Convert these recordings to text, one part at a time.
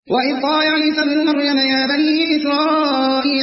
وإذ قال عيسى ابن مريم يا بني إسرائيل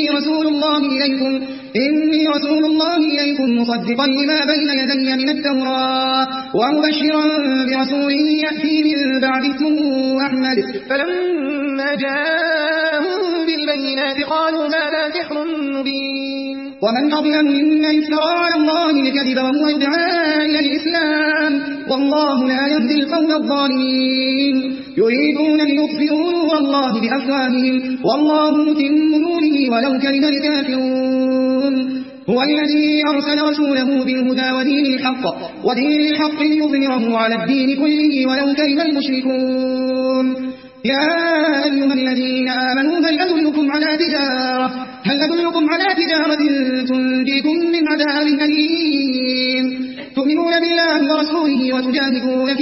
إني رسول الله إليكم مصدقا لما بين يدي من التوراة ومبشرا برسول يأتي من بعد اسمه أحمد. فلما جاءهم بالبينات قالوا هذا سحر مبين. ومن أظلم ممن افترى على الله الكذب وهو يدعى إلى الإسلام والله لا يهدي القوم الظالمين. يريدون ليطفئوا نور الله بأفواههم والله متم نوره ولو كره الكافرون. هو الذي أرسل رسوله بالهدى ودين الحق ليظهره على الدين كله ولو كره المشركون. يا أيها الذين آمنوا هل أدلكم على تجارة تنجيكم من عذاب أليم تؤمنون بالله ورسوله وتجاهدون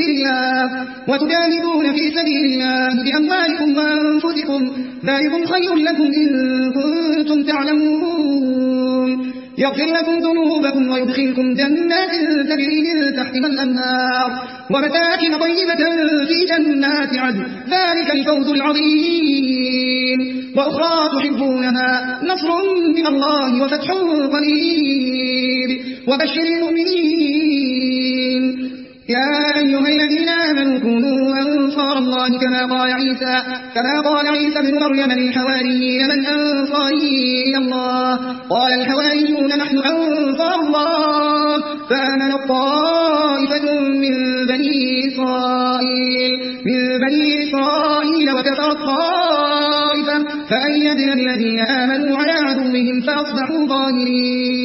في سبيل الله بأموالكم وأنفسكم ذلكم خير لكم إن كنتم تعلمون. يغفر لكم ذنوبكم ويدخلكم جنات تجري من تحتها الأنهار ومساكن طيبة في جنات عدن ذلك الفوز العظيم. وأخرى تحبونها نصر من الله وفتح قريب وبشر المؤمنين. يا أيها الذين آمنوا كونوا أنصار الله كما قال عيسى ابن مريم للحواريين من أنصاري إلى الله قال الحواريون نحن أنصار الله فآمنت طائفة من بني إسرائيل وكفرت طائفة فأيدنا الذين آمنوا على عدوهم فأصبحوا ظاهرين.